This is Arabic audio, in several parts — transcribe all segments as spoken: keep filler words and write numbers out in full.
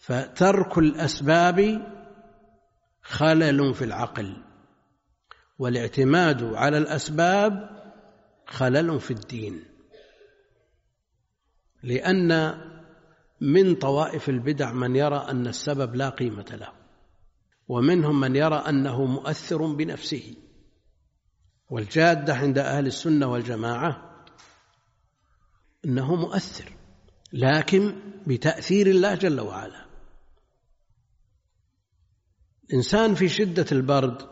فترك الأسباب خلل في العقل، والاعتماد على الأسباب خلل في الدين، لأن من طوائف البدع من يرى أن السبب لا قيمة له، ومنهم من يرى أنه مؤثر بنفسه. والجادة عند أهل السنة والجماعة أنه مؤثر، لكن بتأثير الله جل وعلا. إنسان في شدة البرد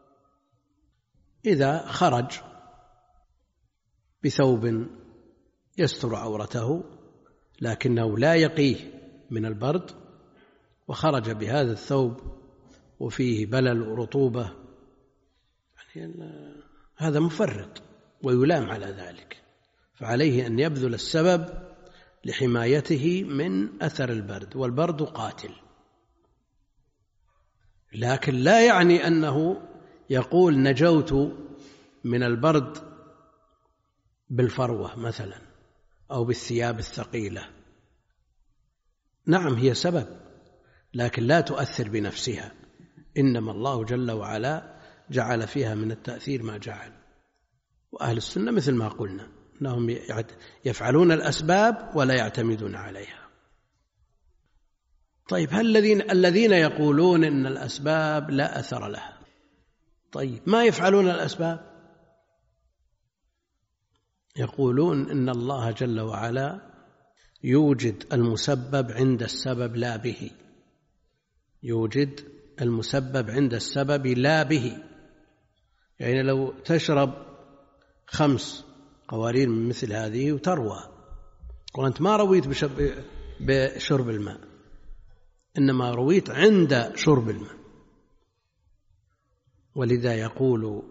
إذا خرج بثوب يستر عورته لكنه لا يقيه من البرد، وخرج بهذا الثوب وفيه بلل ورطوبة، يعني هذا مفرط ويلام على ذلك، فعليه أن يبذل السبب لحمايته من أثر البرد، والبرد قاتل. لكن لا يعني أنه يقول نجوت من البرد بالفروة مثلا أو بالثياب الثقيلة. نعم هي سبب، لكن لا تؤثر بنفسها، إنما الله جل وعلا جعل فيها من التأثير ما جعل. وأهل السنة مثل ما قلنا أنهم يفعلون الأسباب ولا يعتمدون عليها. طيب هل الذين الذين يقولون إن الأسباب لا أثر لها، طيب ما يفعلون الأسباب؟ يقولون إن الله جل وعلا يوجد المسبب عند السبب لا به، يوجد المسبب عند السبب لا به. يعني لو تشرب خمس قوارير من مثل هذه وتروى، وأنت ما رويت بشرب الماء، إنما رويت عند شرب الماء. ولذا يقول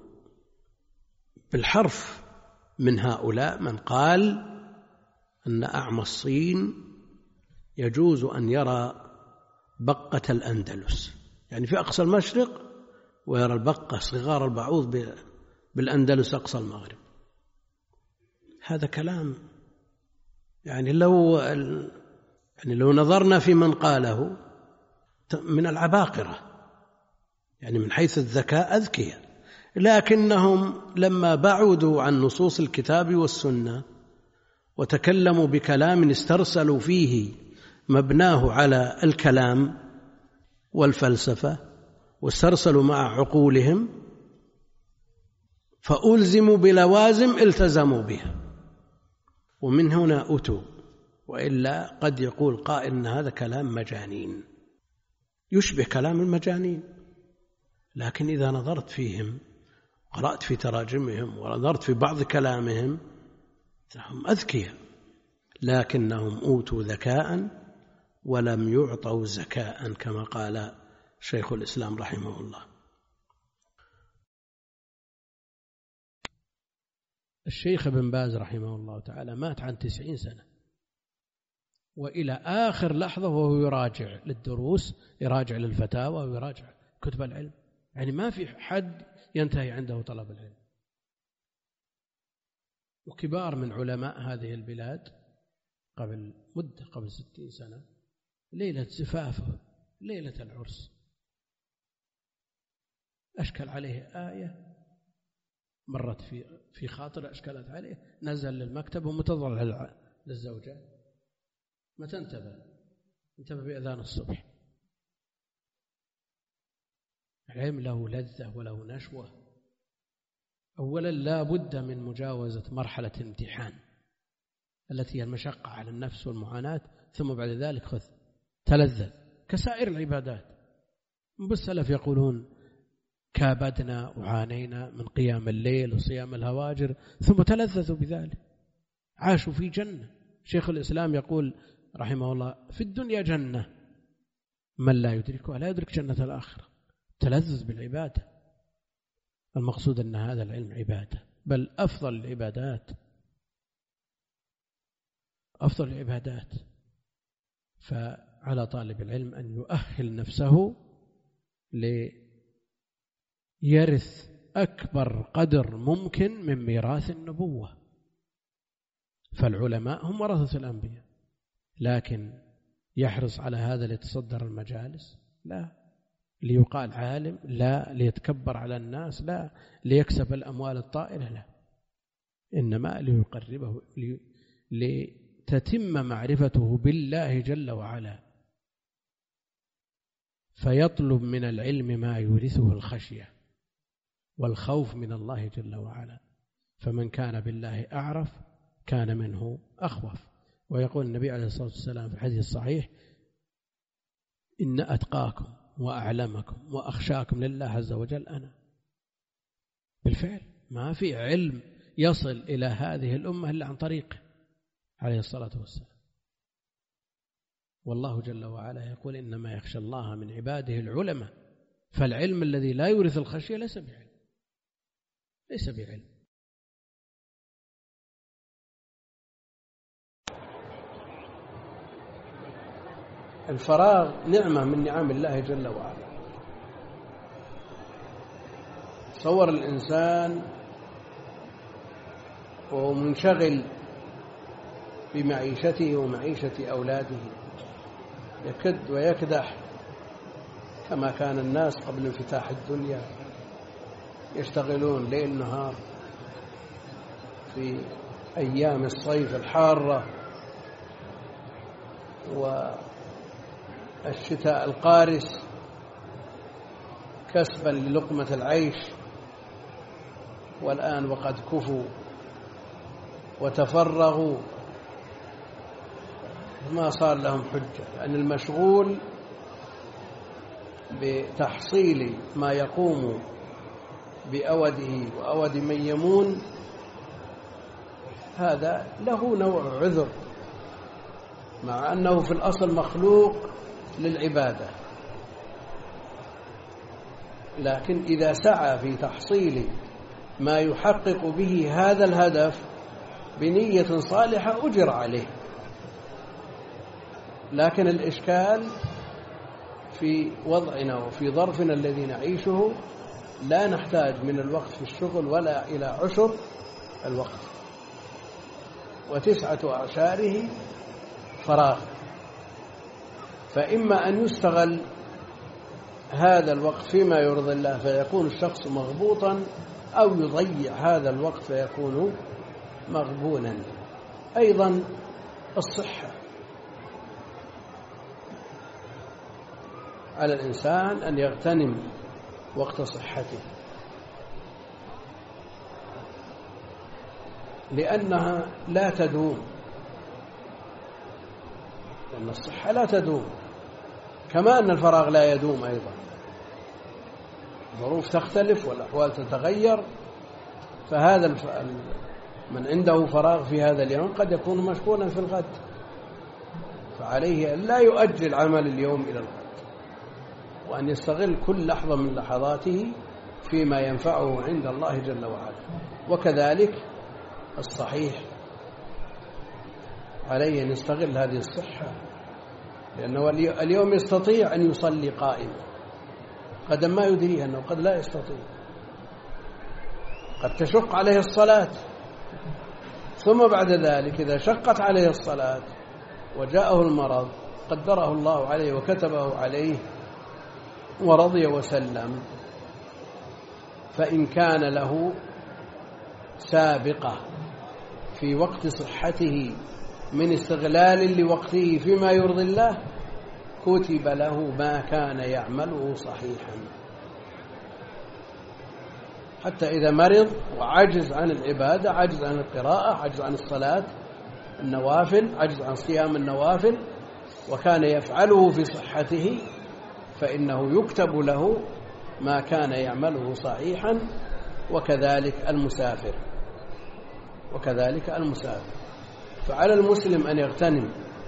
بالحرف من هؤلاء من قال أن أعمى الصين يجوز أن يرى بقة الأندلس، يعني في أقصى المشرق، ويرى البقة صغار البعوض بالأندلس أقصى المغرب. هذا كلام يعني لو يعني لو نظرنا في من قاله من العباقرة، يعني من حيث الذكاء أذكياء، لكنهم لما بعدوا عن نصوص الكتاب والسنة وتكلموا بكلام استرسلوا فيه مبناه على الكلام والفلسفة، واسترسلوا مع عقولهم، فألزموا بلوازم التزموا بها، ومن هنا أتوا. وإلا قد يقول قائل إن هذا كلام مجانين، يشبه كلام المجانين، لكن إذا نظرت فيهم، قرأت في تراجمهم ونظرت في بعض كلامهم، هم أذكياء، لكنهم أوتوا ذكاء ولم يعطوا زكاء كما قال شيخ الإسلام رحمه الله. الشيخ ابن باز رحمه الله تعالى مات عن تسعين سنة، وإلى آخر لحظة وهو يراجع للدروس، يراجع للفتاوى ويراجع كتب العلم، يعني ما في حد ينتهي عنده طلب العلم. وكبار من علماء هذه البلاد قبل مدة، قبل ستين سنة، ليلة زفافه، ليلة العرس، أشكل عليه آية مرت في في خاطر أشكلت عليه، نزل للمكتب ومتضرع للزوجة، ما تنتبه انتبه بأذان الصبح. العلم له لذة وله نشوة. أولا لا بد من مجاوزة مرحلة الامتحان التي هي المشقة على النفس والمعاناة، ثم بعد ذلك خذ تلذذ كسائر العبادات. بالسلف يقولون كابدنا وعانينا من قيام الليل وصيام الهواجر ثم تلذذوا بذلك، عاشوا في جنة. شيخ الإسلام يقول رحمه الله في الدنيا جنة من لا يدركها لا يدرك جنة الآخرة. تلذذ بالعبادة، المقصود أن هذا العلم عبادة، بل أفضل العبادات، أفضل العبادات. فعلى طالب العلم أن يؤهل نفسه ليرث أكبر قدر ممكن من ميراث النبوة، فالعلماء هم ورثة الأنبياء، لكن يحرص على هذا ليتصدر المجالس؟ لا. ليقال عالم؟ لا. ليتكبر على الناس؟ لا. ليكسب الأموال الطائلة؟ لا. إنما ليقربه، لتتم معرفته بالله جل وعلا، فيطلب من العلم ما يورثه الخشية والخوف من الله جل وعلا. فمن كان بالله أعرف كان منه أخوف. ويقول النبي عليه الصلاة والسلام في الحديث الصحيح: إن أتقاكم وأعلمكم وأخشاكم لله عز وجل أنا. بالفعل ما في علم يصل إلى هذه الأمة إلا عن طريقه عليه الصلاة والسلام. والله جل وعلا يقول: إنما يخشى الله من عباده العلماء. فالعلم الذي لا يورث الخشية ليس بعلم، ليس بعلم. الفراغ نعمة من نعم الله جل وعلا. تصور الإنسان وهو منشغل بمعيشته ومعيشة أولاده، يكد ويكدح كما كان الناس قبل انفتاح الدنيا، يشتغلون ليل نهار في أيام الصيف الحارة والشتاء القارس كسبا للقمة العيش. والآن وقد كفوا وتفرغوا ما صار لهم حجة، لأن المشغول بتحصيل ما يقوم بأوده وأود من يمون هذا له نوع عذر، مع أنه في الأصل مخلوق للعبادة، لكن إذا سعى في تحصيل ما يحقق به هذا الهدف بنية صالحة أجر عليه. لكن الإشكال في وضعنا وفي ظرفنا الذي نعيشه، لا نحتاج من الوقت في الشغل ولا إلى عشر الوقت، وتسعة أعشاره فراغ. فإما أن يستغل هذا الوقت فيما يرضي الله فيكون الشخص مغبوطا، أو يضيع هذا الوقت فيكون مغبونا. أيضا الصحة، على الإنسان أن يغتنم وقت صحته، لأنها لا تدوم، لأن الصحة لا تدوم، كما أن الفراغ لا يدوم أيضا. الظروف تختلف والأحوال تتغير، فهذا من عنده فراغ في هذا اليوم قد يكون مشغولا في الغد، فعليه أن لا يؤجل عمل اليوم إلى الغد، وأن يستغل كل لحظة من لحظاته فيما ينفعه عند الله جل وعلا. وكذلك الصحيح عليه أن يستغل هذه الصحة، لأنه اليوم يستطيع أن يصلي قائما، قد ما يدريه أنه قد لا يستطيع، قد تشق عليه الصلاة، ثم بعد ذلك إذا شقت عليه الصلاة وجاءه المرض قدره الله عليه وكتبه عليه ورضي وسلم، فإن كان له سابقة في وقت صحته من استغلال لوقته فيما يرضي الله كتب له ما كان يعمله صحيحا، حتى إذا مرض وعجز عن العبادة، عجز عن القراءة، عجز عن الصلاة النوافل، عجز عن صيام النوافل، وكان يفعله في صحته، فإنه يكتب له ما كان يعمله صحيحا. وكذلك المسافر، وكذلك المسافر. فعلى المسلم أن يغتنم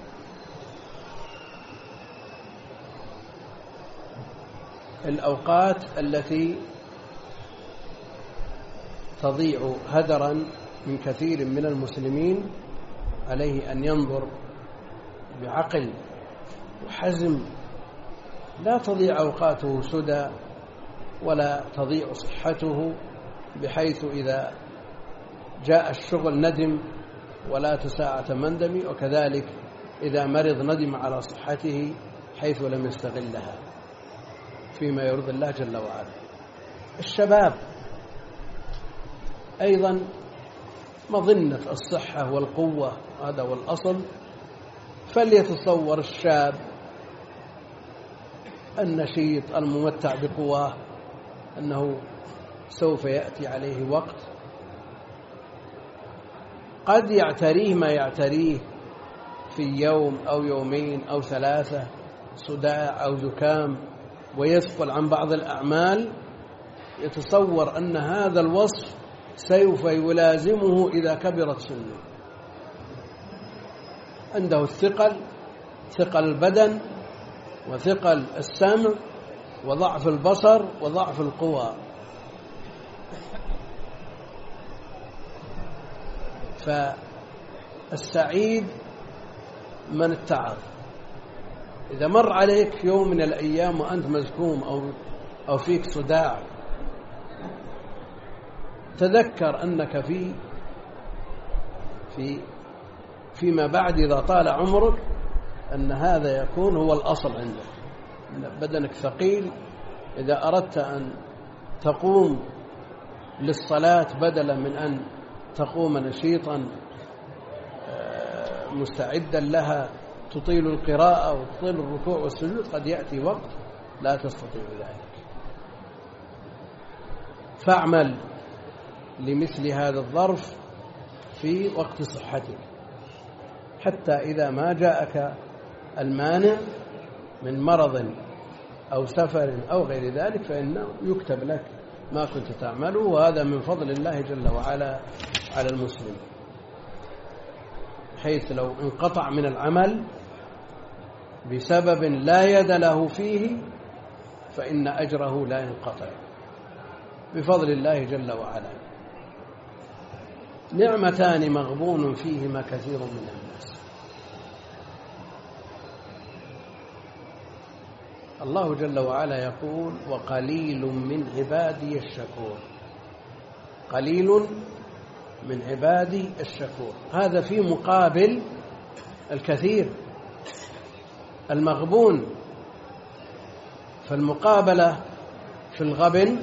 الأوقات التي تضيع هدرا من كثير من المسلمين. عليه أن ينظر بعقل وحزم، لا تضيع أوقاته سدى، ولا تضيع صحته بحيث إذا جاء الشغل ندم ولا تساعة مندم. وكذلك إذا مرض ندم على صحته حيث لم يستغلها فيما يرضي الله جل وعلا. الشباب أيضا مظنة الصحة والقوة، هذا هو الأصل. فليتصور الشاب النشيط الممتع بقواه أنه سوف يأتي عليه وقت قد يعتريه ما يعتريه في يوم أو يومين أو ثلاثة، صداع أو زكام، ويثقل عن بعض الأعمال. يتصور أن هذا الوصف سوف يلازمه إذا كبرت سنه. عنده الثقل، ثقل البدن وثقل السمع وضعف البصر وضعف القوى. فالسعيد من اتعظ. إذا مر عليك يوم من الأيام وأنت مزكوم أو أو فيك صداع، تذكر أنك في في فيما بعد إذا طال عمرك أن هذا يكون هو الأصل عندك. بدنك ثقيل، إذا أردت أن تقوم للصلاة بدلا من أن تقوم نشيطا مستعدا لها، تطيل القراءة وتطيل الركوع والسجود، قد يأتي وقت لا تستطيع ذلك. فاعمل لمثل هذا الظرف في وقت صحتك، حتى إذا ما جاءك المانع من مرض أو سفر أو غير ذلك فإنه يكتب لك ما كنت تعمله، وهذا من فضل الله جل وعلا على المسلم، حيث لو انقطع من العمل بسبب لا يد له فيه فإن أجره لا ينقطع بفضل الله جل وعلا. نعمتان مغبون فيهما كثير من الناس. الله جل وعلا يقول: وقليل من عبادي الشكور. قليل من عبادي الشكور، هذا في مقابل الكثير المغبون. فالمقابلة في الغبن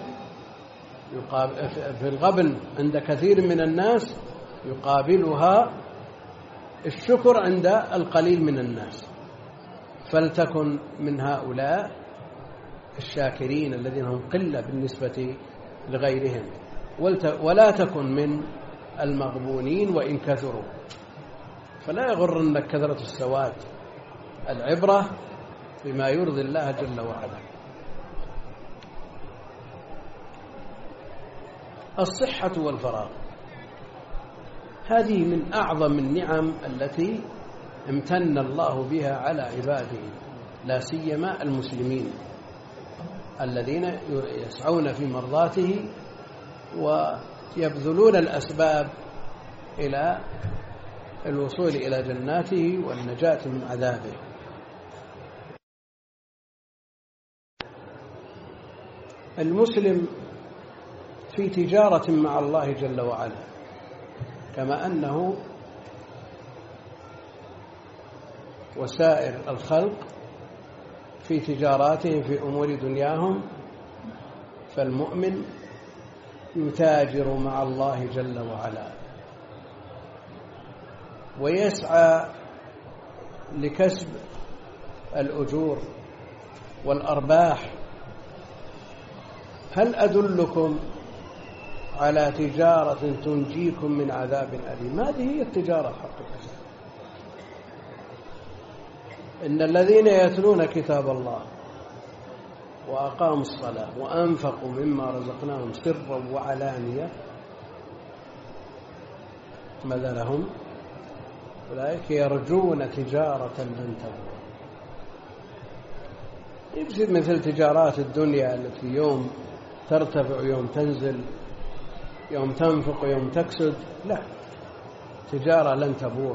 في الغبن عند كثير من الناس يقابلها الشكر عند القليل من الناس. فلتكن من هؤلاء الشاكرين الذين هم قلة بالنسبة لغيرهم، ولا تكن من المغبونين وإن كثروا. فلا يغرنك كثرة السواد، العبرة بما يرضي الله جل وعلا. الصحة والفراغ هذه من أعظم النعم التي امتن الله بها على عباده، لا سيما المسلمين الذين يسعون في مرضاته ويبذلون الأسباب إلى الوصول إلى جناته والنجاة من عذابه. المسلم في تجارة مع الله جل وعلا، كما أنه وسائر الخلق في تجاراتهم في أمور دنياهم. فالمؤمن يتاجر مع الله جل وعلا ويسعى لكسب الأجور والأرباح. هل أدلكم على تجارة تنجيكم من عذاب أليم؟ هذه هي التجارة الحقيقية. إن الذين يتلون كتاب الله وأقاموا الصلاة وأنفقوا مما رزقناهم سرا وعلانية ماذا لهم؟ أولئك يرجون تجارة لن تبور. يجد مثل تجارات الدنيا التي يوم ترتفع ويوم تنزل، يوم تنفق ويوم تكسد. لا، تجارة لن تبور.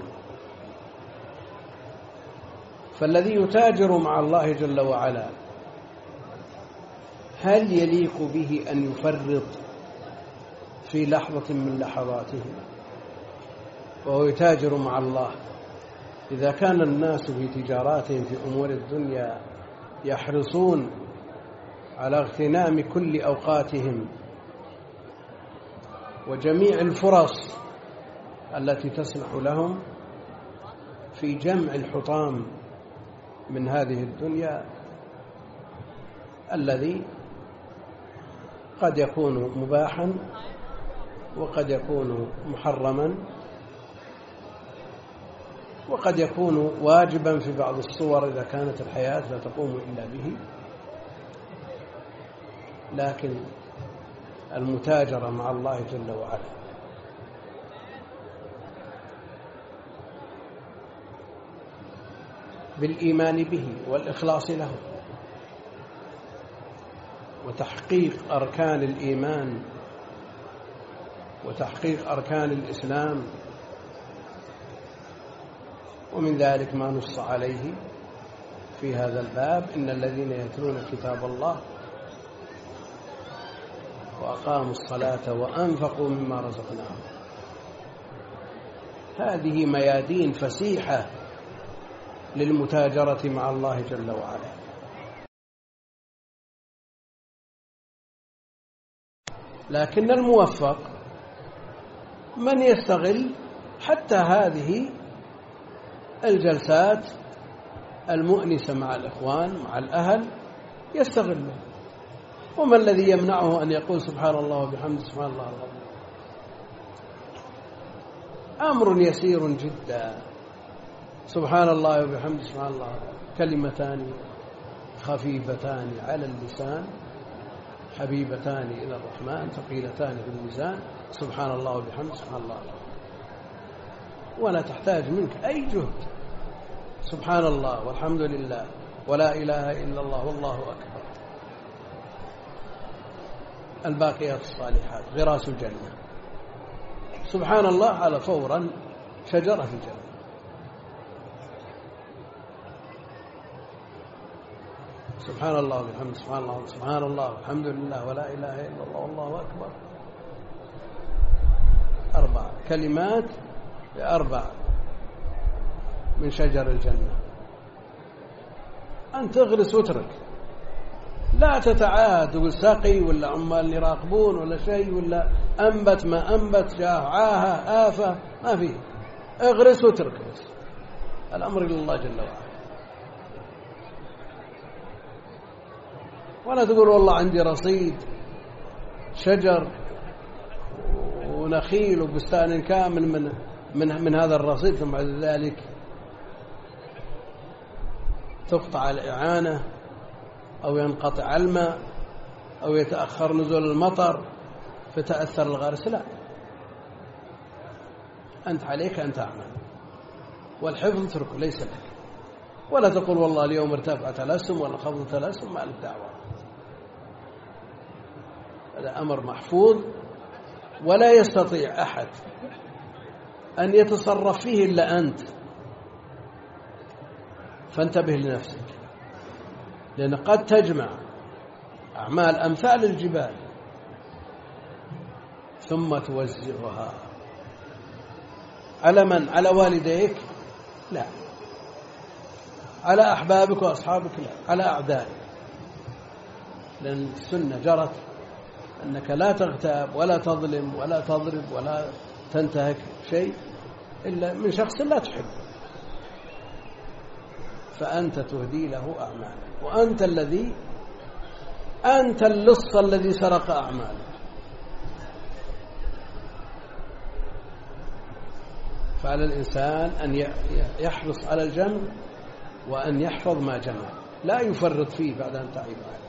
فالذي يتاجر مع الله جل وعلا هل يليق به أن يفرط في لحظة من لحظاته وهو يتاجر مع الله إذا كان الناس في تجاراتهم في أمور الدنيا يحرصون على اغتنام كل أوقاتهم وجميع الفرص التي تسنح لهم في جمع الحطام من هذه الدنيا الذي قد يكون مباحا وقد يكون محرما وقد يكون واجبا في بعض الصور إذا كانت الحياة لا تقوم إلا به، لكن المتاجرة مع الله جل وعلا بالإيمان به والإخلاص له وتحقيق أركان الإيمان وتحقيق أركان الإسلام، ومن ذلك ما نص عليه في هذا الباب: إن الذين يتلون كتاب الله وأقاموا الصلاة وأنفقوا مما رزقناهم. هذه ميادين فسيحة للمتاجرة مع الله جل وعلا. لكن الموفق من يستغل حتى هذه الجلسات المؤنسة مع الإخوان مع الأهل يستغله. وما الذي يمنعه أن يقول سبحان الله وبحمده سبحان الله العظيم؟ أمر يسير جدا. سبحان الله وبحمده سبحان الله كلمتان خفيفتان على اللسان حبيبتان إلى الرحمن ثقيلتان في الميزان. سبحان الله وبحمده سبحان الله ولا تحتاج منك أي جهد. سبحان الله والحمد لله ولا إله إلا الله والله أكبر. الباقيات الصالحات غراس الجنة. سبحان الله على فورا شجرة في الجنة. سبحان الله وبحمده سبحان الله سبحان الله والحمد لله ولا إله إلا الله والله أكبر. أربع كلمات بأربع من شجر الجنة. أن تغرس وترك، لا تتعاد والساقي ولا عمال يراقبون ولا شيء ولا أنبت ما أنبت جاء عاهة آفة ما فيه. اغرس وترك بس. الأمر إلى الله جل وعلا. ولا تقول والله عندي رصيد شجر ونخيل وبستان كامل من من من هذا الرصيد، ثم بعد ذلك تقطع الإعانة أو ينقطع الماء أو يتأخر نزول المطر فتأثر الغرس. لا، أنت عليك أن تعمل والحفظ اتركه ليس لك. ولا تقول والله اليوم ارتفعت الأسهم ولا خفضت الأسهم، ما لك دعوة. هذا أمر محفوظ ولا يستطيع أحد أن يتصرف فيه إلا أنت. فانتبه لنفسك، لأن قد تجمع أعمال أمثال الجبال ثم توزعها على من؟ على والديك؟ لا. على أحبابك وأصحابك؟ لا. على أعدائك. لأن السنة جرت أنك لا تغتاب ولا تظلم ولا تضرب ولا تنتهك شيء إلا من شخص لا تحبه، فأنت تهدي له أعمالك، وأنت الذي أنت اللص الذي سرق أعمالك. فعلى الإنسان أن يحرص على الجمع وأن يحفظ ما جمع، لا يفرط فيه بعد أن تعيب عليه.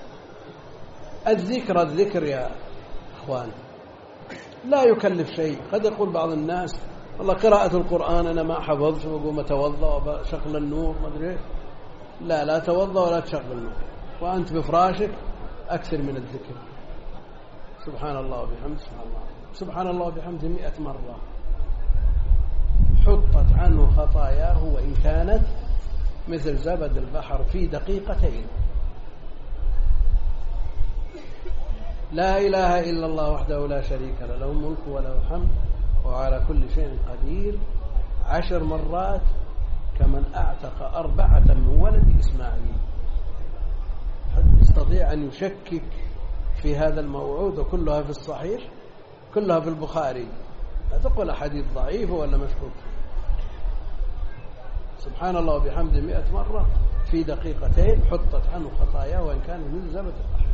الذكر الذكر يا أخوان لا يكلف شيء. قد يقول بعض الناس والله قراءة القرآن أنا ما حفظت وأقوم أتوضأ وشغل النور ما أدري. لا لا توضأ ولا تشغل النور، وأنت بفراشك أكثر من الذكر. سبحان الله وبحمده سبحان الله سبحان الله وبحمده مئة مرة حطت عنه خطاياه وإن كانت مثل زبد البحر في دقيقتين. لا إله إلا الله وحده لا شريك له، له الملك وله الحمد وعلى كل شيء قدير. عشر مرات كمن أعتق أربعة من ولد إسماعيل. حد يستطيع أن يشكك في هذا الموعود؟ وكلها في الصحيح، كلها في البخاري. لا تقول حديث ضعيف ولا مشكوك فيه. سبحان الله وبحمده مئة مرة في دقيقتين حطت عنه خطاياه وإن كان من زبد البحر.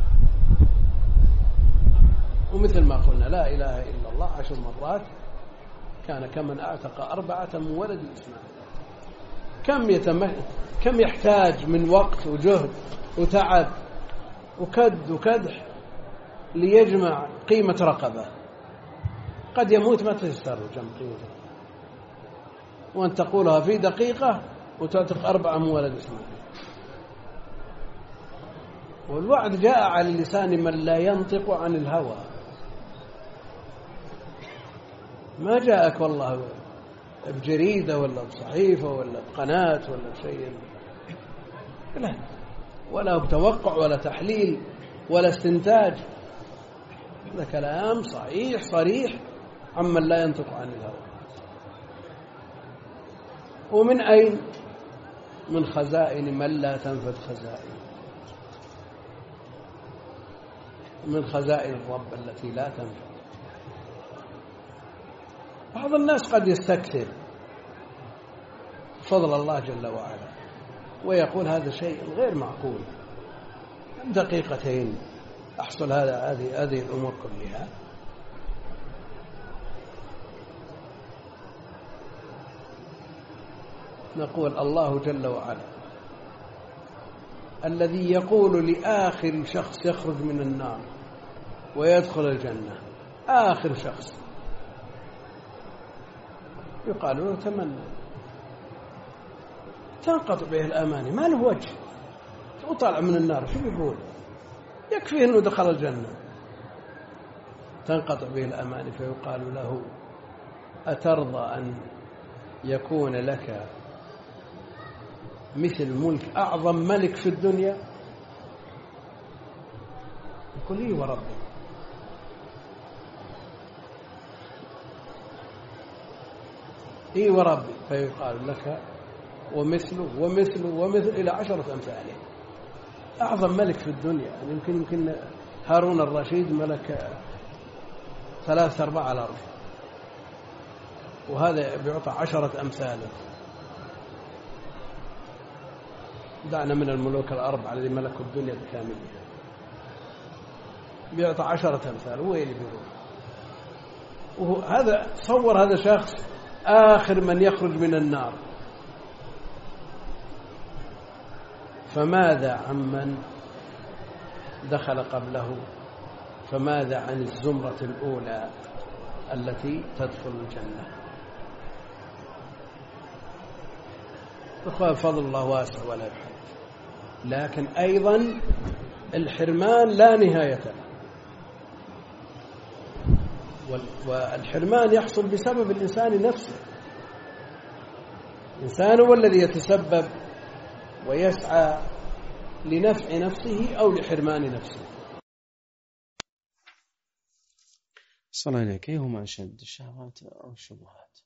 ومثل ما قلنا لا إله إلا الله عشر مرات كان كمن أعتق أربعة من ولد إسماعيل. كم يتم... كم يحتاج من وقت وجهد وتعب وكد وكدح ليجمع قيمة رقبة؟ قد يموت ما تستر جمع قيمته، وأن تقولها في دقيقة وتعتق أربعة من ولد إسماعيل. والوعد جاء على لسان من لا ينطق عن الهوى، ما جاءك والله بجريدة ولا بصحيفة ولا بقناة ولا بشيء، لا، ولا بتوقع ولا تحليل ولا استنتاج. هذا كلام صحيح صريح عمن لا ينطق عن الهوى. ومن أين؟ من خزائن من لا تنفد خزائن، من خزائن الرب التي لا تنفد. بعض الناس قد يستكثر فضل الله جل وعلا ويقول هذا شيء غير معقول، دقيقتين أحصل هذا هذه هذه الأمور كلها. نقول الله جل وعلا الذي يقول لآخر شخص يخرج من النار ويدخل الجنة، آخر شخص يقال له تمنى، تنقطع به الأماني، ما له وجه، وطلع من النار شو يقول؟ يكفي أنه دخل الجنة. تنقطع به الأماني فيقال له أترضى أن يكون لك مثل ملك أعظم ملك في الدنيا؟ يقول لي وربي. إيه وربي. فيقال لك ومثله ومثله ومثل إلى عشرة أمثاله. أعظم ملك في الدنيا يعني يمكن يمكن هارون الرشيد ملك ثلاثة أرباع الأرض، وهذا بيعطى عشرة أمثاله. دعنا من الملوك الأربعة الذي ملكوا الدنيا بكاملها، بيعطى عشرة أمثال. هو اللي بيروح. وهذا تصور هذا شخص آخر من يخرج من النار، فماذا عمن دخل قبله؟ فماذا عن الزمرة الأولى التي تدخل الجنة؟ فضل الله واسع ولا يحد، لكن أيضا الحرمان لا نهاية له، والحرمان يحصل بسبب الإنسان نفسه. الإنسان هو الذي يتسبب ويسعى لنفع نفسه أو لحرمان نفسه. صلى عليك، أيهما أشد، الشهوات أو الشبهات؟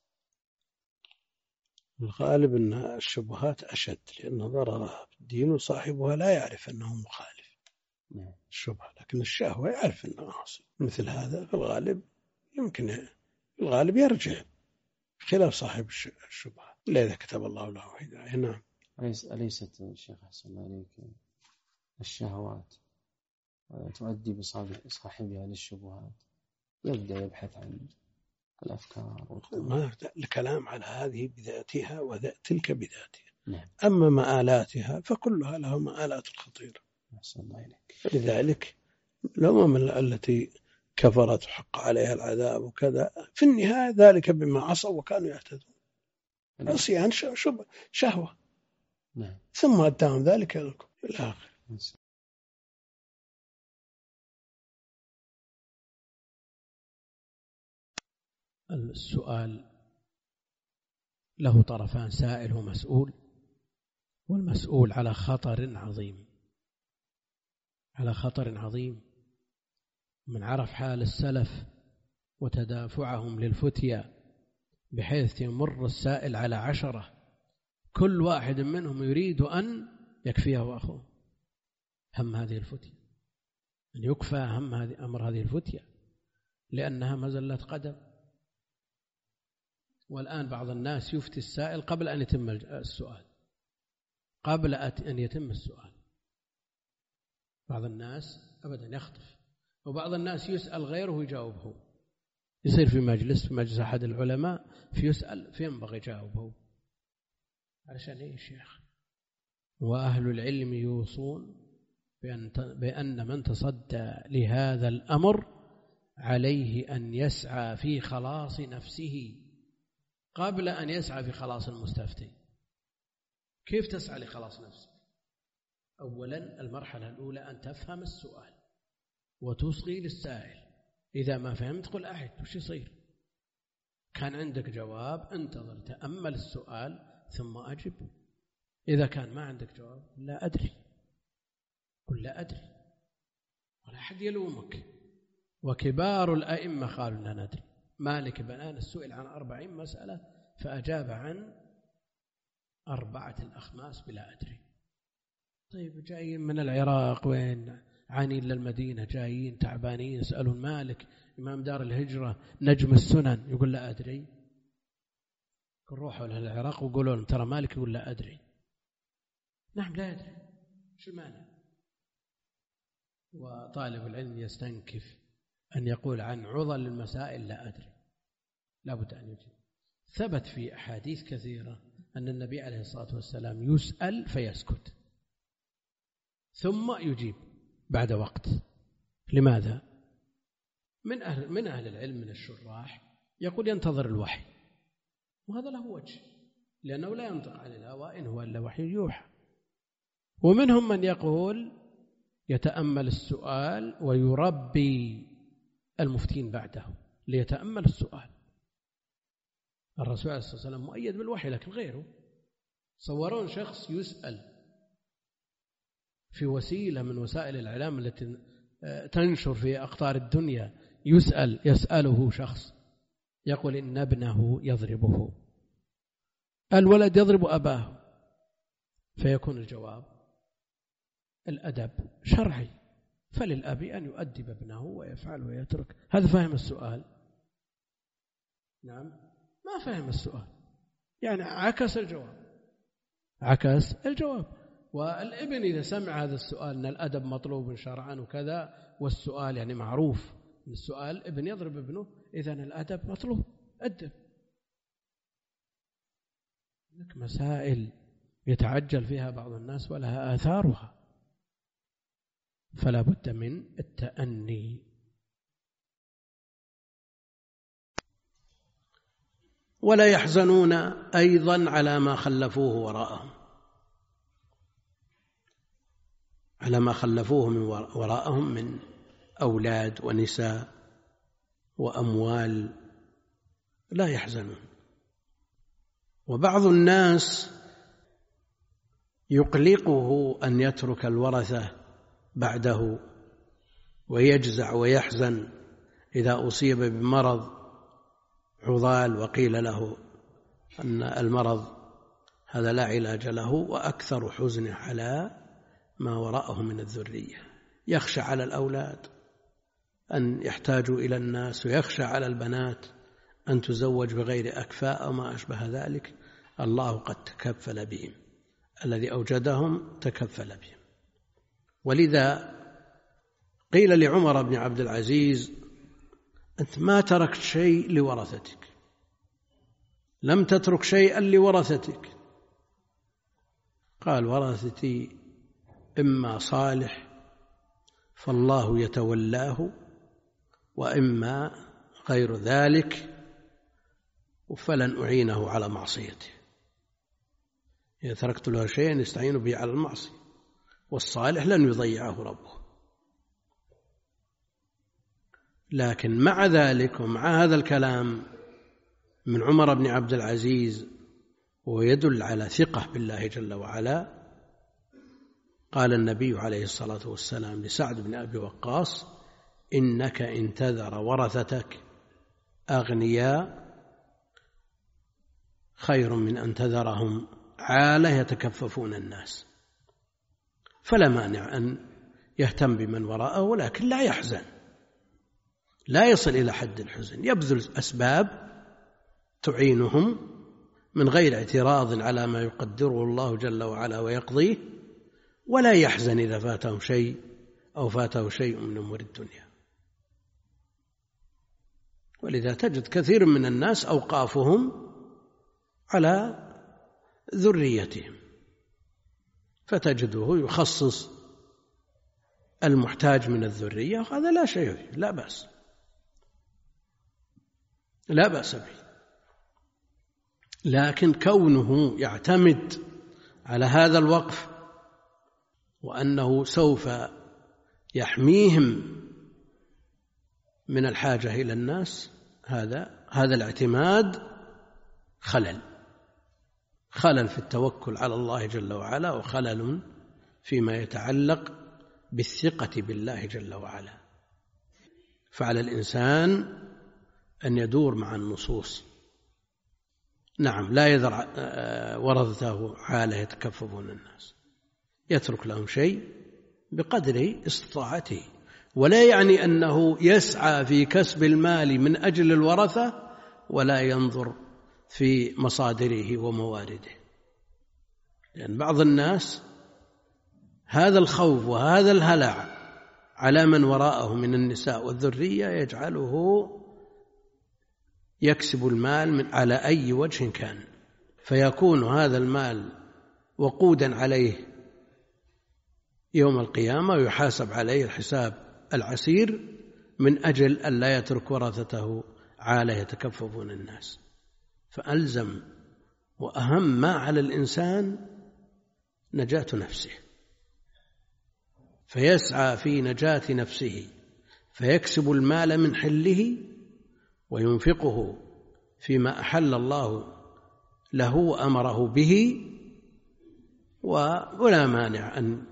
الغالب أن الشبهات أشد، لأن ضررها بالدين وصاحبها لا يعرف أنه مخالف. نعم. الشبهة، لكن الشهوة يعرف أنه عاصي. مثل هذا في الغالب يمكن في الغالب يرجع، خلاف صاحب الشبهة إلا إذا كتب الله له هداية. نعم. أليست الشيخ أحسن الله عليك الشهوات تؤدي بصاحبها للشبهات، يبدأ يبحث عن الأفكار. ما الكلام على هذه بذاتها وتلك بذاتها. نعم. أما مآلاتها فكلها لها مآلات خطيرة. أحسن الله عليك. لذلك الأمم التي كفرت وحق عليها العذاب وكذا في النهاية ذلك بما عصوا وكانوا يهتدون. عصيان شهوة. نعم. ثم أداهم ذلك لكم في الآخر. السؤال له طرفان، سائل ومسؤول، والمسؤول على خطر عظيم، على خطر عظيم. من عرف حال السلف وتدافعهم للفتيا بحيث يمر السائل على عشرة كل واحد منهم يريد أن يكفيه أخوه هم هذه الفتية، أن يكفى هم هذه أمر هذه الفتية، لأنها مزلة قدم. والآن بعض الناس يفتي السائل قبل أن يتم السؤال، قبل أن يتم السؤال. بعض الناس أبدا يخطف، وبعض الناس يسأل غيره ويجاوبه. يصير في مجلس في مجلس أحد العلماء في يسأل فينبغي يجاوبه. علشان إيه يا شيخ؟ وأهل العلم يوصون بأن بأن من تصدى لهذا الأمر عليه أن يسعى في خلاص نفسه قبل أن يسعى في خلاص المستفتي. كيف تسعى لخلاص نفسك؟ أولا المرحلة الأولى أن تفهم السؤال وتصغي للسائل. إذا ما فهمت قل أعد. وش يصير؟ كان عندك جواب انتظر تأمل السؤال ثم أجب. إذا كان ما عندك جواب لا أدري، قل لا أدري، ولا أحد يلومك. وكبار الأئمة قالوا لا ندري. مالك بن أنس سئل عن أربعين مسألة فأجاب عن أربعة الأخماس بلا أدري. طيب جايين من العراق وين عانين للمدينة، جايين تعبانين، يسألون مالك إمام دار الهجرة نجم السنن يقول لا أدري. روحوا للعراق وقولوا لهم ترى مالك يقول لا أدري. نعم لا أدري، شو المانع؟ وطالب العلم يستنكف أن يقول عن عضل المسائل لا أدري، لا بد أن يجيب. ثبت في أحاديث كثيرة أن النبي عليه الصلاة والسلام يسأل فيسكت ثم يجيب بعد وقت. لماذا؟ من أهل, من أهل العلم من الشراح يقول ينتظر الوحي، وهذا له وجه لأنه لا ينطق عن الهوى إن هو إلا وحي يوحى. ومنهم من يقول يتأمل السؤال ويربي المفتين بعده ليتأمل السؤال. الرسول عليه الصلاة والسلام مؤيد بالوحي لكن غيره. صورون شخص يسأل في وسيلة من وسائل الإعلام التي تنشر في أقطار الدنيا، يسأل يسأله شخص يقول إن ابنه يضربه، الولد يضرب أباه، فيكون الجواب الأدب شرعي، فللأب أن يؤدب ابنه ويفعل ويترك. هذا فهم السؤال؟ نعم ما فهم السؤال، يعني عكس الجواب، عكس الجواب. والابن إذا سمع هذا السؤال أن الأدب مطلوب شرعا وكذا، والسؤال يعني معروف من السؤال ابن يضرب ابنه، إذن الأدب مطلوب، أدب. هناك مسائل يتعجل فيها بعض الناس ولها آثارها، فلا بد من التأني. ولا يحزنون أيضا على ما خلفوه وراءهم، على ما خلفوه من وراءهم من أولاد ونساء وأموال، لا يحزنون. وبعض الناس يقلقه أن يترك الورثة بعده ويجزع ويحزن إذا أصيب بمرض عضال وقيل له أن المرض هذا لا علاج له، وأكثر حزنه على ما وراءه من الذرية. يخشى على الأولاد أن يحتاجوا إلى الناس، ويخشى على البنات أن تزوج بغير أكفاء أو ما أشبه ذلك. الله قد تكفل بهم، الذي أوجدهم تكفل بهم. ولذا قيل لعمر بن عبد العزيز أنت ما تركت شيء لورثتك، لم تترك شيئا لورثتك. قال ورثتي إما صالح فالله يتولاه، وإما غير ذلك فلن أعينه على معصيته. إذا تركت له شيئا يستعين به على المعصية، والصالح لن يضيعه ربه. لكن مع ذلك ومع هذا الكلام من عمر بن عبد العزيز ويدل على ثقة بالله جل وعلا، قال النبي عليه الصلاة والسلام لسعد بن أبي وقاص إنك إن تذر ورثتك أغنياء خير من أن تذرهم عالة يتكففون الناس، فلا مانع أن يهتم بمن وراءه، ولكن لا يحزن، لا يصل إلى حد الحزن، يبذل أسباب تعينهم من غير اعتراض على ما يقدره الله جل وعلا ويقضيه، ولا يحزن إذا فاته شيء أو فاته شيء من أمور الدنيا. ولذا تجد كثير من الناس أوقافهم على ذريتهم، فتجده يخصص المحتاج من الذرية، وهذا لا شيء فيه، لا بأس لا بأس به. لكن كونه يعتمد على هذا الوقف وأنه سوف يحميهم من الحاجة إلى الناس، هذا هذا الاعتماد خلل خلل في التوكل على الله جل وعلا، وخلل فيما يتعلق بالثقة بالله جل وعلا. فعلى الإنسان أن يدور مع النصوص. نعم، لا يذر ورثته حاله يتكففون الناس، يترك لهم شيء بقدر استطاعته، ولا يعني أنه يسعى في كسب المال من أجل الورثة ولا ينظر في مصادره وموارده. لأن بعض الناس هذا الخوف وهذا الهلع على من وراءه من النساء والذرية يجعله يكسب المال من على أي وجه كان، فيكون هذا المال وقودا عليه يوم القيامة ويحاسب عليه الحساب العسير من أجل أن لا يترك ورثته عالة يتكففون الناس. فألزم وأهم ما على الإنسان نجاة نفسه، فيسعى في نجاة نفسه، فيكسب المال من حله وينفقه فيما أحل الله له وأمره به، ولا مانع أن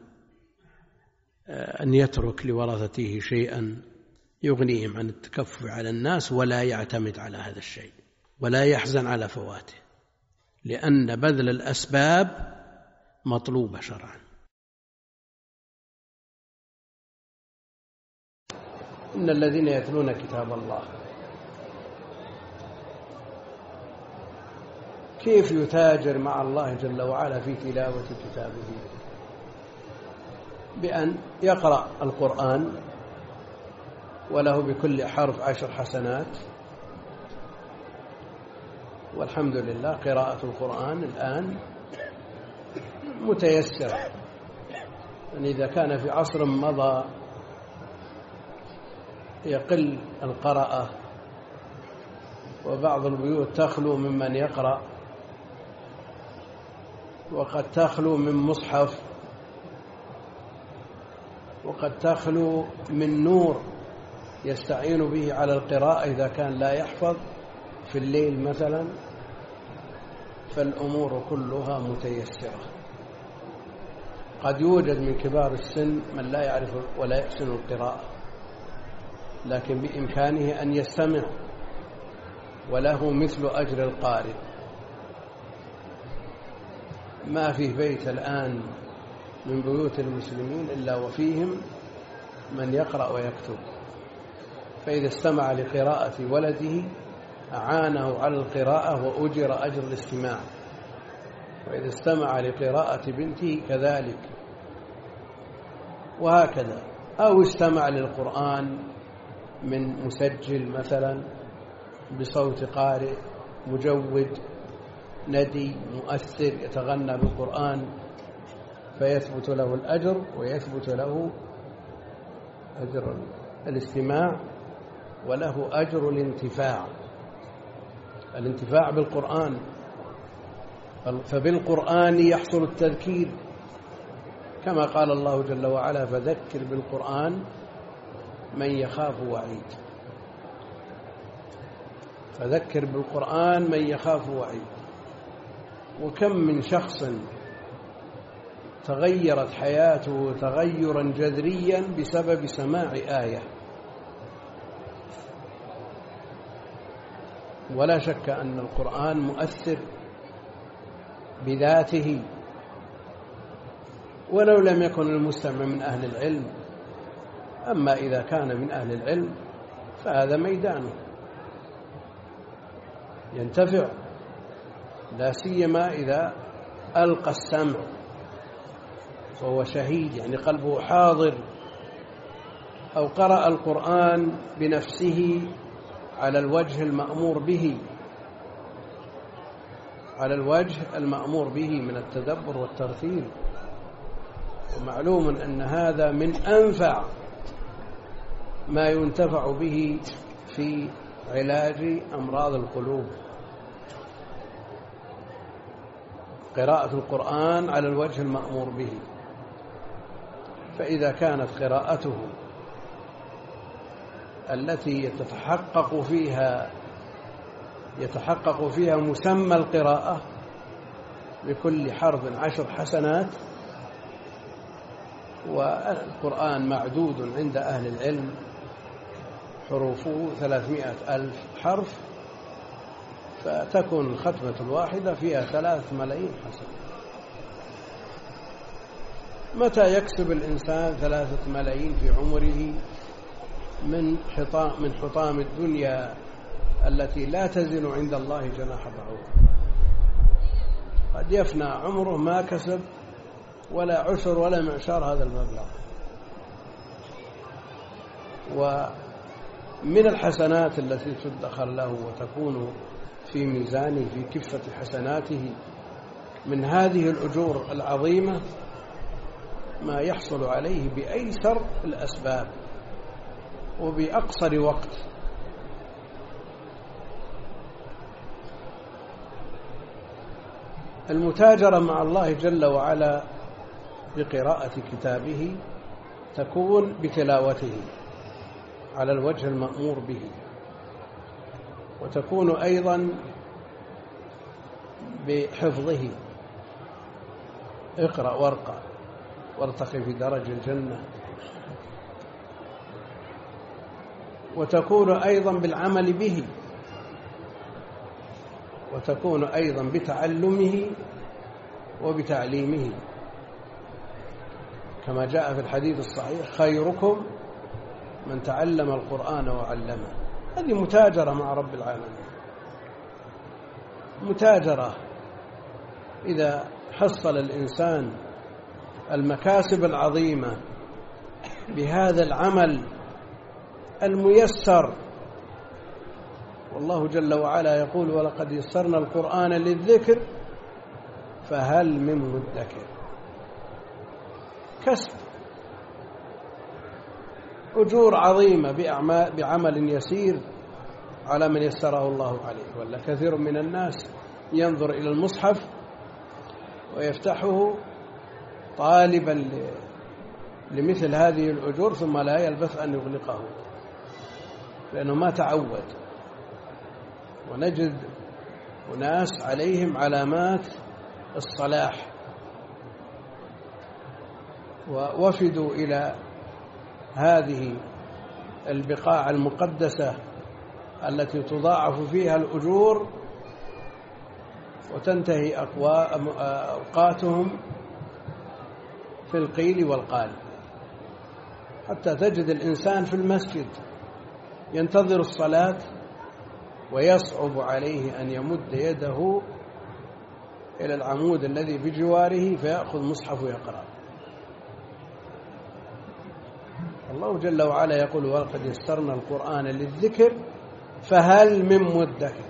أن يترك لورثته شيئا يغنيهم عن التكفف على الناس، ولا يعتمد على هذا الشيء ولا يحزن على فواته، لأن بذل الأسباب مطلوبة شرعا. إن الذين يتلون كتاب الله، كيف يتاجر مع الله جل وعلا في تلاوة كتابه؟ بأن يقرأ القرآن وله بكل حرف عشر حسنات، والحمد لله قراءة القرآن الآن متيسرة. يعني إذا كان في عصر مضى يقل القراءة وبعض البيوت تخلو ممن يقرأ، وقد تخلو من مصحف، وقد تخلو من نور يستعين به على القراءة إذا كان لا يحفظ في الليل مثلا، فالأمور كلها متيسرة. قد يوجد من كبار السن من لا يعرف ولا يحسن القراءة، لكن بإمكانه أن يستمع وله مثل أجر القارئ. ما في بيت الآن من بيوت المسلمين إلا وفيهم من يقرأ ويكتب، فإذا استمع لقراءة ولده أعانه على القراءة وأجر أجر الاستماع، وإذا استمع لقراءة بنته كذلك، وهكذا. أو استمع للقرآن من مسجل مثلا بصوت قارئ مجود ندي مؤثر يتغنى بالقرآن، فيثبت له الأجر ويثبت له أجر الاستماع وله أجر الانتفاع الانتفاع بالقرآن. فبالقرآن يحصل التذكير، كما قال الله جل وعلا: فذكر بالقرآن من يخاف وعيد. فذكر بالقرآن من يخاف وعيد. وكم من شخص تغيرت حياته تغيرا جذريا بسبب سماع آية. ولا شك أن القرآن مؤثر بذاته، ولو لم يكن المستمع من أهل العلم. أما إذا كان من أهل العلم فهذا ميدانه ينتفع، لا سيما إذا ألقى السمع وهو شهيد، يعني قلبه حاضر، أو قرأ القرآن بنفسه على الوجه المأمور به على الوجه المأمور به من التدبر والترتيل. ومعلوم أن هذا من أنفع ما ينتفع به في علاج أمراض القلوب، قراءة القرآن على الوجه المأمور به. فإذا كانت قراءته التي يتحقق فيها يتحقق فيها مسمى القراءة، لكل حرف عشر حسنات، والقرآن معدود عند أهل العلم حروفه ثلاثمائة ألف حرف، فتكون الختمة الواحدة فيها ثلاث ملايين حسنة. متى يكسب الإنسان ثلاثة ملايين في عمره من حطام من حطام الدنيا التي لا تزن عند الله جناح بعوضة؟ قد يفنى عمره ما كسب ولا عشر ولا معشار هذا المبلغ. ومن الحسنات التي تدخر له وتكون في ميزانه في كفة حسناته من هذه الأجور العظيمة ما يحصل عليه بأيسر الأسباب وبأقصر وقت. المتاجرة مع الله جل وعلا بقراءة كتابه تكون بتلاوته على الوجه المأمور به، وتكون أيضا بحفظه، اقرأ وارقى وارتقي في درج الجنة. وتكون أيضا بالعمل به، وتكون أيضا بتعلمه وبتعليمه، كما جاء في الحديث الصحيح: خيركم من تعلم القرآن وعلمه. هذه متاجرة مع رب العالمين، متاجرة. إذا حصل الإنسان المكاسب العظيمة بهذا العمل الميسر، والله جل وعلا يقول: ولقد يسرنا القرآن للذكر فهل من مدكر. كسب أجور عظيمة بعمل يسير على من يسره الله عليه. ولا كثير من الناس ينظر إلى المصحف ويفتحه طالبا لمثل هذه الأجور ثم لا يلبث أن يغلقه لأنه ما تعود. ونجد أناس عليهم علامات الصلاح ووفدوا إلى هذه البقاع المقدسة التي تضاعف فيها الأجور وتنتهي أوقاتهم في القيل والقال، حتى تجد الإنسان في المسجد ينتظر الصلاة ويصعب عليه أن يمد يده إلى العمود الذي بجواره فيأخذ مصحف ويقرأ. الله جل وعلا يقول: ولقد يسرنا القرآن للذكر فهل من مدكر.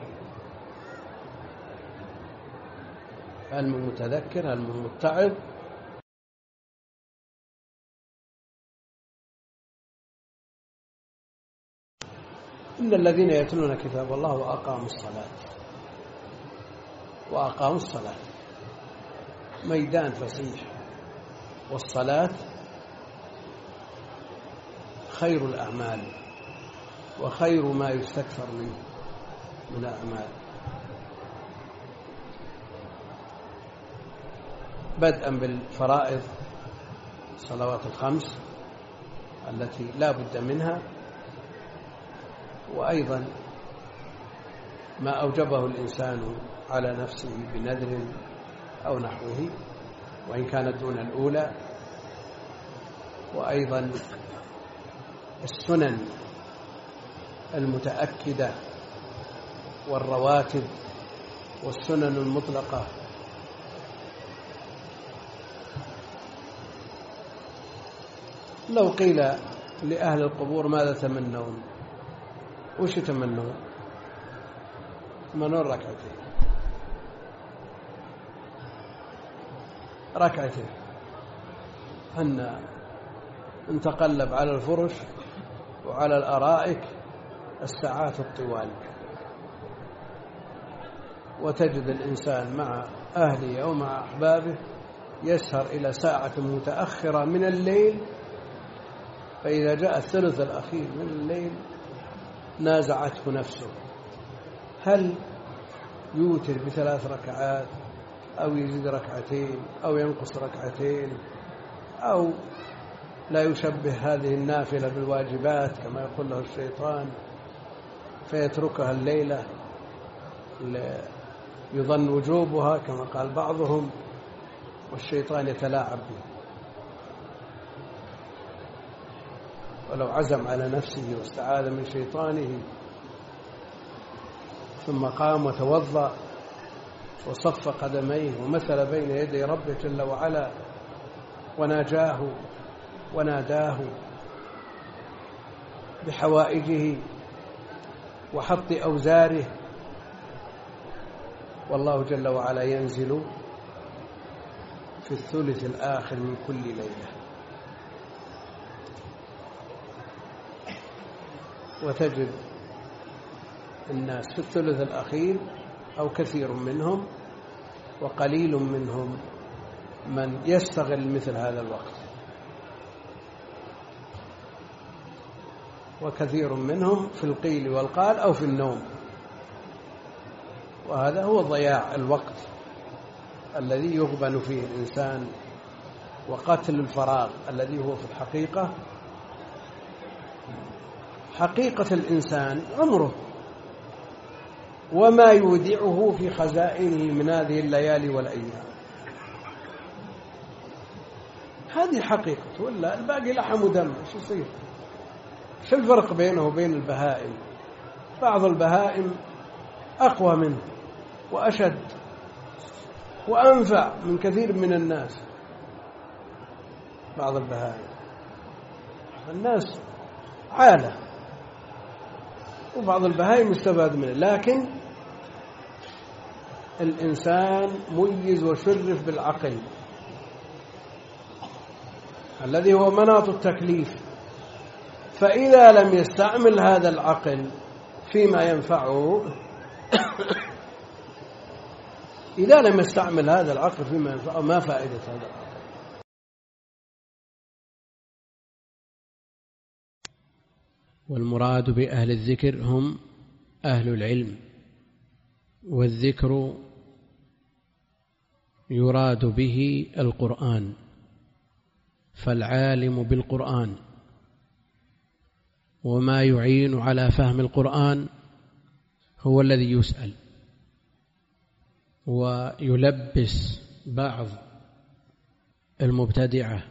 هل من متذكر؟ هل من متعظ؟ إن الذين يتلون كتاب الله وأقاموا الصلاة وأقاموا الصلاة ميدان فسيح، والصلاة خير الأعمال وخير ما يستكثر منه من الأعمال، بدءا بالفرائض الصلوات الخمس التي لا بد منها، وأيضا ما أوجبه الإنسان على نفسه بنذر أو نحوه وإن كانت دون الأولى. وأيضا السنن المتأكدة والرواتب والسنن المطلقة. لو قيل لأهل القبور ماذا تمنون؟ وش تمنون؟ منون ركعتين ركعتين أن نتقلب على الفرش وعلى الأرائك الساعات الطوال، وتجد الإنسان مع أهله أو مع أحبابه يسهر إلى ساعة متأخرة من الليل، فإذا جاء الثلث الأخير من الليل نازعته نفسه هل يوتر بثلاث ركعات أو يزيد ركعتين أو ينقص ركعتين، أو لا يشبه هذه النافلة بالواجبات كما يقول له الشيطان فيتركها الليلة يظن وجوبها كما قال بعضهم، والشيطان يتلاعب به. ولو عزم على نفسه واستعاذ من شيطانه ثم قام وتوضأ وصف قدميه ومثل بين يدي ربه جل وعلا وناجاه وناداه بحوائجه وحط أوزاره، والله جل وعلا ينزل في الثلث الآخر من كل ليلة، وتجد الناس في الثلث الأخير أو كثير منهم وقليل منهم من يستغل مثل هذا الوقت، وكثير منهم في القيل والقال أو في النوم، وهذا هو ضياع الوقت الذي يغبن فيه الإنسان وقتل الفراغ الذي هو في الحقيقة حقيقة الإنسان عمره وما يودعه في خزائنه من هذه الليالي والأيام، هذه حقيقة، ولا الباقي لحم ودم. ايش يصير؟ ايش الفرق بينه وبين البهائم؟ بعض البهائم أقوى منه وأشد وأنفع من كثير من الناس. بعض البهائم الناس عالة وبعض البهائم يستفاد منه، لكن الإنسان ميز وشرف بالعقل الذي هو مناط التكليف، فإذا لم يستعمل هذا العقل فيما ينفعه إذا لم يستعمل هذا العقل فيما ينفعه ما فائدة هذا العقل؟ والمراد بأهل الذكر هم أهل العلم، والذكر يراد به القرآن، فالعالم بالقرآن وما يعين على فهم القرآن هو الذي يسأل. ويلبس بعض المبتدعة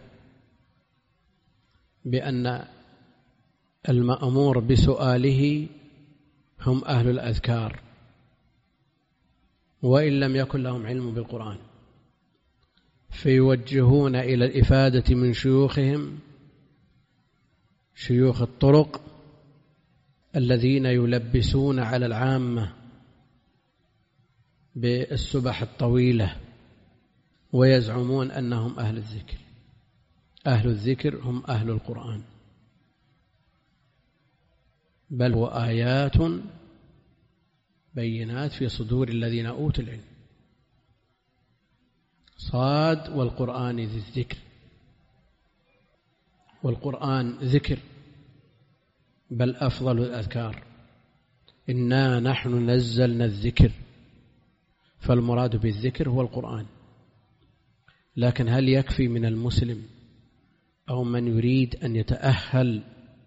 بأن المأمور بسؤاله هم أهل الأذكار وإن لم يكن لهم علم بالقرآن، فيوجهون إلى الإفادة من شيوخهم شيوخ الطرق الذين يلبسون على العامة بالسبح الطويلة ويزعمون أنهم أهل الذكر. أهل الذكر هم أهل القرآن، بل هو آيات بينات في صدور الذين أوتوا العلم. صاد والقرآن ذي الذكر، والقرآن ذكر بل أفضل الأذكار، إنا نحن نزلنا الذكر، فالمراد بالذكر هو القرآن. لكن هل يكفي من المسلم أو من يريد أن يتأهل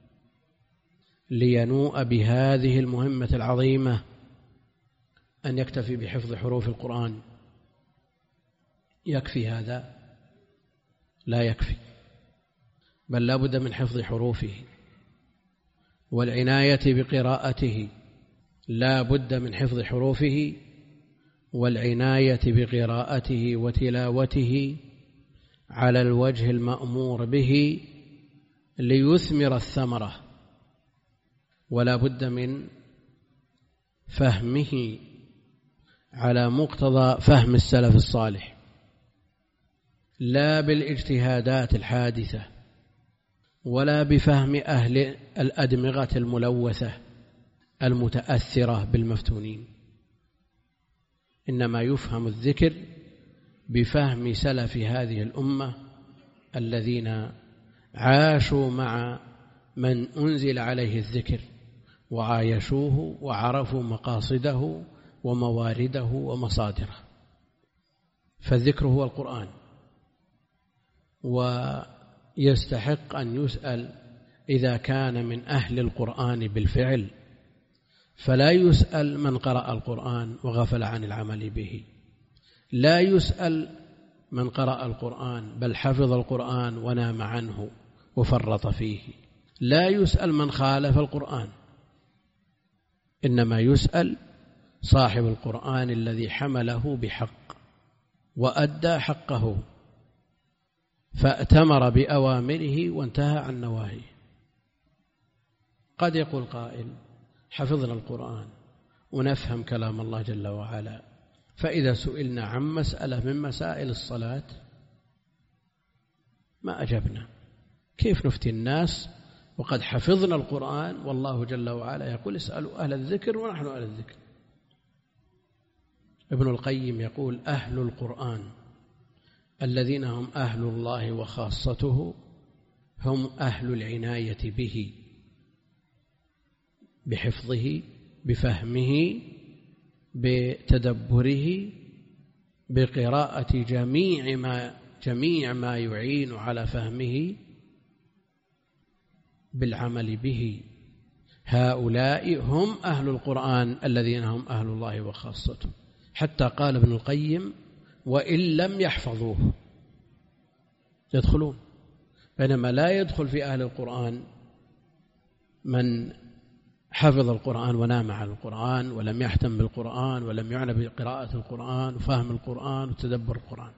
لينوء بهذه المهمة العظيمة أن يكتفي بحفظ حروف القرآن يكفي هذا؟ لا يكفي، بل لا بد من حفظ حروفه والعناية بقراءته، لا بد من حفظ حروفه والعناية بقراءته وتلاوته على الوجه المأمور به ليثمر الثمرة، ولا بد من فهمه على مقتضى فهم السلف الصالح، لا بالاجتهادات الحادثة ولا بفهم أهل الأدمغة الملوثة المتأثرة بالمفتونين، إنما يفهم الذكر بفهم سلف هذه الأمة الذين عاشوا مع من أنزل عليه الذكر وعايشوه وعرفوا مقاصده وموارده ومصادره. فالذكر هو القرآن، ويستحق أن يسأل إذا كان من أهل القرآن بالفعل، فلا يسأل من قرأ القرآن وغفل عن العمل به، لا يسأل من قرأ القرآن بل حفظ القرآن ونام عنه وفرط فيه، لا يسأل من خالف القرآن، إنما يسأل صاحب القرآن الذي حمله بحق وأدى حقه فأتمر بأوامره وانتهى عن نواهيه. قد يقول قائل: حفظنا القرآن ونفهم كلام الله جل وعلا، فإذا سئلنا عن مسألة من مسائل الصلاة ما أجبنا، كيف نفتي الناس وقد حفظنا القرآن والله جل وعلا يقول: اسألوا أهل الذكر ونحن أهل الذكر. ابن القيم يقول: أهل القرآن الذين هم أهل الله وخاصته هم أهل العناية به، بحفظه، بفهمه، بتدبره، بقراءة جميع ما جميع ما يعين على فهمه، بالعمل به. هؤلاء هم أهل القرآن الذين هم أهل الله وخاصته. حتى قال ابن القيم: وإن لم يحفظوه يدخلون، بينما لا يدخل في أهل القرآن من حفظ القرآن ونام عن القرآن ولم يهتم بالقرآن ولم يعنى بقراءة القرآن وفهم القرآن وتدبر القرآن.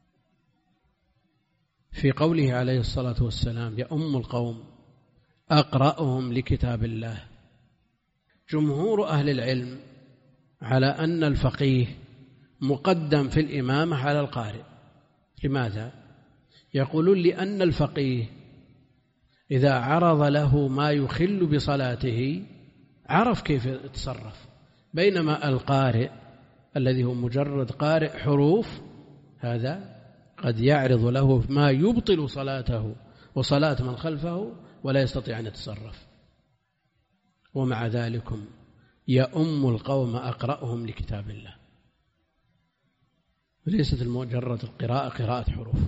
في قوله عليه الصلاة والسلام: يؤم القوم أقرأهم لكتاب الله، جمهور أهل العلم على أن الفقيه مقدم في الإمامة على القارئ. لماذا؟ يقولون: لأن الفقيه إذا عرض له ما يخل بصلاته عرف كيف يتصرف، بينما القارئ الذي هو مجرد قارئ حروف هذا قد يعرض له ما يبطل صلاته وصلاة من خلفه ولا يستطيع أن يتصرف. ومع ذلك يؤم القوم أقرأهم لكتاب الله، ليست مجرد القراءة قراءة حروف،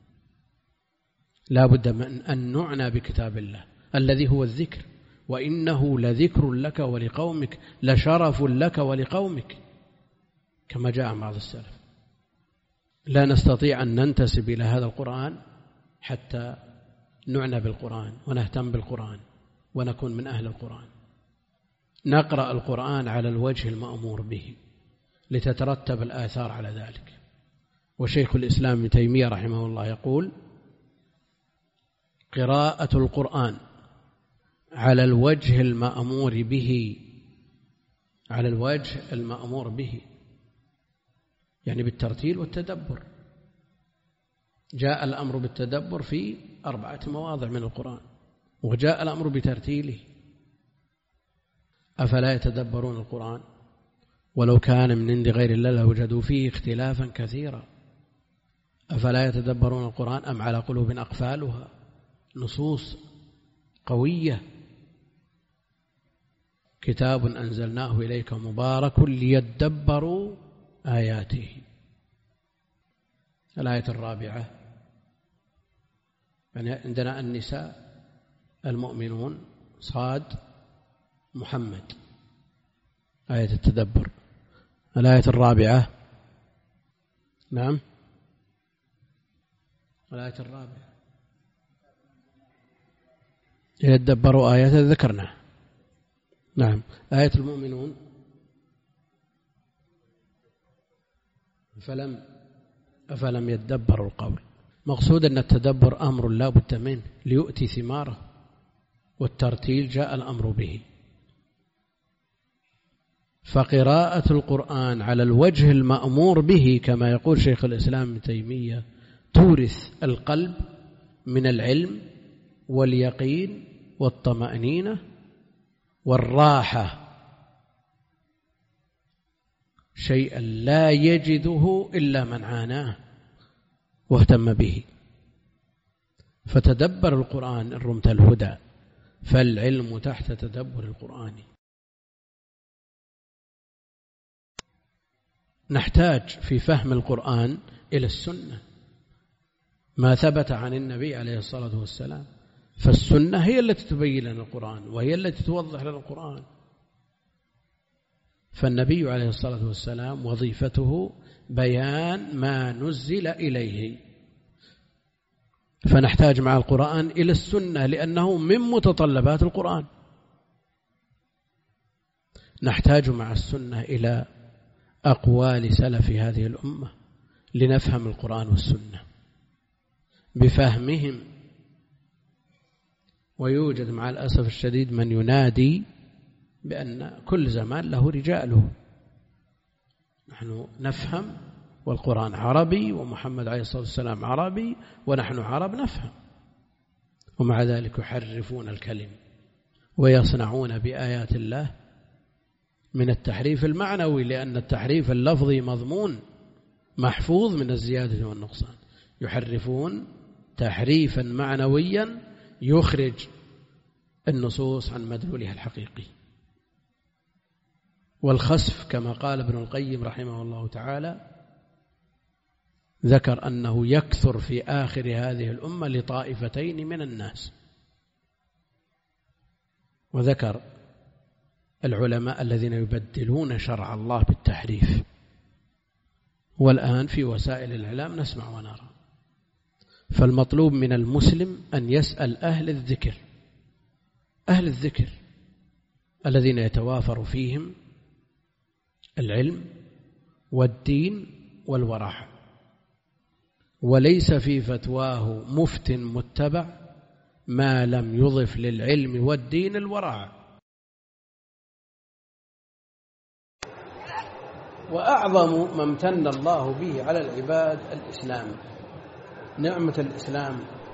لا بد من أن نعنى بكتاب الله الذي هو الذكر، وإنه لذكر لك ولقومك لشرف لك ولقومك، كما جاء عن بعض السلف. لا نستطيع أن ننتسب إلى هذا القرآن حتى نعنى بالقرآن ونهتم بالقرآن ونكون من أهل القرآن. نقرأ القرآن على الوجه المأمور به لتترتب الآثار على ذلك. وشيخ الإسلام ابن تيمية رحمه الله يقول: قراءة القرآن على الوجه المأمور به، على الوجه المأمور به يعني بالترتيل والتدبر. جاء الأمر بالتدبر في أربعة مواضع من القرآن، وجاء الأمر بترتيله. أفلا يتدبرون القرآن ولو كان من عند غير الله لوجدوا فيه اختلافا كثيرا. أفلا يتدبرون القرآن أم على قلوب أقفالها؟ نصوص قوية. كتاب أنزلناه إليك مبارك ليدبروا آياته. الآية الرابعة يعني عندنا النساء، المؤمنون، صاد، محمد، آية التدبر. الآية الرابعة نعم الآية الرابعة يدبروا آيات ذكرنا. نعم. آية المؤمنون فلم أفلم يدبروا القول. مقصود أن التدبر أمر لا بد منه ليؤتي ثماره، والترتيل جاء الأمر به. فقراءة القرآن على الوجه المأمور به كما يقول شيخ الإسلام ابن تيمية تورث القلب من العلم واليقين والطمأنينة والراحة شيئا لا يجده إلا من عاناه واهتم به. فتدبر القرآن إن رمت الهدى، فالعلم تحت تدبر القرآن. نحتاج في فهم القرآن إلى السنة، ما ثبت عن النبي عليه الصلاة والسلام، فالسنة هي التي تبين لنا القرآن وهي التي توضح لنا القرآن. فالنبي عليه الصلاة والسلام وظيفته بيان ما نزل إليه، فنحتاج مع القرآن إلى السنة لأنه من متطلبات القرآن. نحتاج مع السنة إلى أقوال سلف هذه الأمة لنفهم القرآن والسنة بفهمهم. ويوجد مع الأسف الشديد من ينادي بأن كل زمان له رجاله. نحن نفهم والقرآن عربي ومحمد عليه الصلاة والسلام عربي ونحن عرب نفهم، ومع ذلك يحرفون الكلم ويصنعون بآيات الله من التحريف المعنوي، لأن التحريف اللفظي مضمون محفوظ من الزيادة والنقصان. يحرفون تحريفا معنويا يخرج النصوص عن مدلولها الحقيقي. والخسف كما قال ابن القيم رحمه الله تعالى ذكر أنه يكثر في آخر هذه الأمة لطائفتين من الناس، وذكر العلماء الذين يبدلون شرع الله بالتحريف. والآن في وسائل الإعلام نسمع ونرى. فالمطلوب من المسلم أن يسأل أهل الذكر، أهل الذكر الذين يتوافر فيهم العلم والدين والورع، وليس في فتواه مفت متبع ما لم يضف للعلم والدين الورع. وأعظم ما امتن الله به على العباد الإسلام، نعمة الإسلام.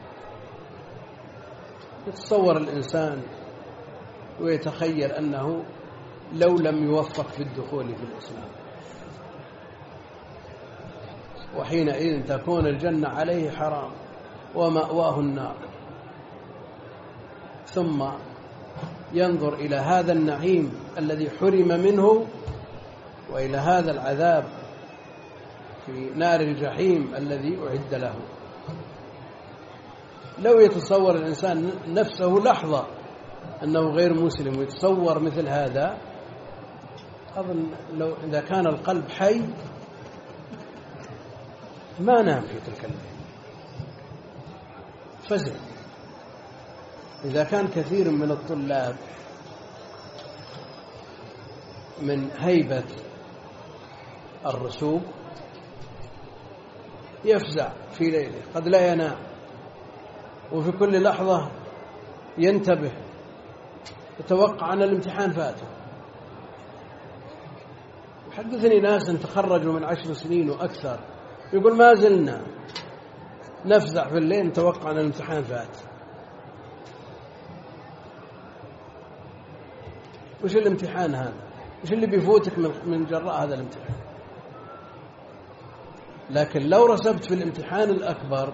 يتصور الإنسان ويتخيل أنه لو لم يوفق في الدخول في الإسلام وحينئذ تكون الجنة عليه حرام ومأواه النار، ثم ينظر إلى هذا النعيم الذي حرم منه وإلى هذا العذاب في نار الجحيم الذي أعد له. لو يتصور الإنسان نفسه لحظة أنه غير مسلم ويتصور مثل هذا، أظن لو إذا كان القلب حي ما نام في تلك الليل فزع. إذا كان كثير من الطلاب من هيبة الرسوب يفزع في ليله، قد لا ينام، وفي كل لحظة ينتبه، يتوقع أن الامتحان فاته. حدثني ناس تخرجوا من عشر سنين وأكثر يقول ما زلنا نفزع في الليل نتوقع أن الامتحان فات. وش الامتحان هذا؟ وش اللي بيفوتك من جراء هذا الامتحان؟ لكن لو رسبت في الامتحان الأكبر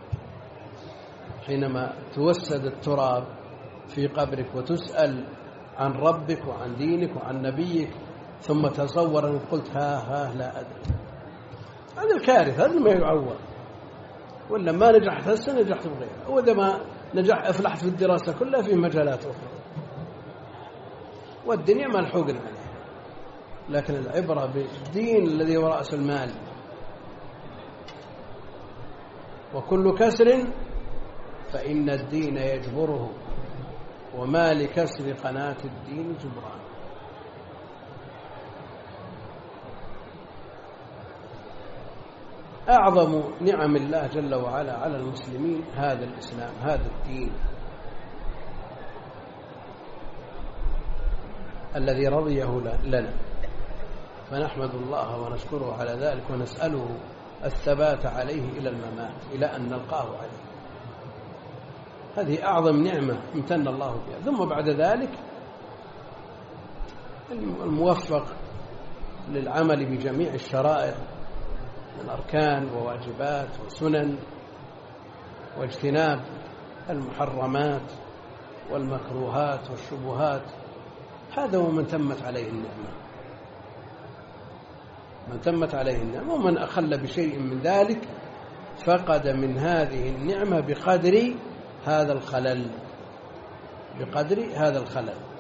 حينما توسد التراب في قبرك وتسأل عن ربك وعن دينك وعن نبيك، ثم تصور أن قلت ها ها لا أدري، هذا الكارثة، هذا ما يعوض. ولا ما نجحت هسه نجحت بغيرها، وإذا ما نجح أفلحت في الدراسة كلها في مجالات أخرى، والدنيا ملحوقنا عليها. لكن العبرة بالدين الذي هو رأس المال، وكل كسر فإن الدين يجبره وما لكسر قناة الدين جبران. أعظم نعم الله جل وعلا على المسلمين هذا الإسلام، هذا الدين الذي رضيه لنا، فنحمد الله ونشكره على ذلك ونسأله الثبات عليه إلى الممات، إلى أن نلقاه عليه. هذه أعظم نعمة امتن الله بها. ثم بعد ذلك الموفق للعمل بجميع الشرائع من أركان وواجبات وسنن، واجتناب المحرمات والمكروهات والشبهات، هذا هو من تمت عليه النعمة، من تمت عليه النعمة. ومن أخل بشيء من ذلك فقد من هذه النعمة بقدر هذا الخلل، بقدر هذا الخلل.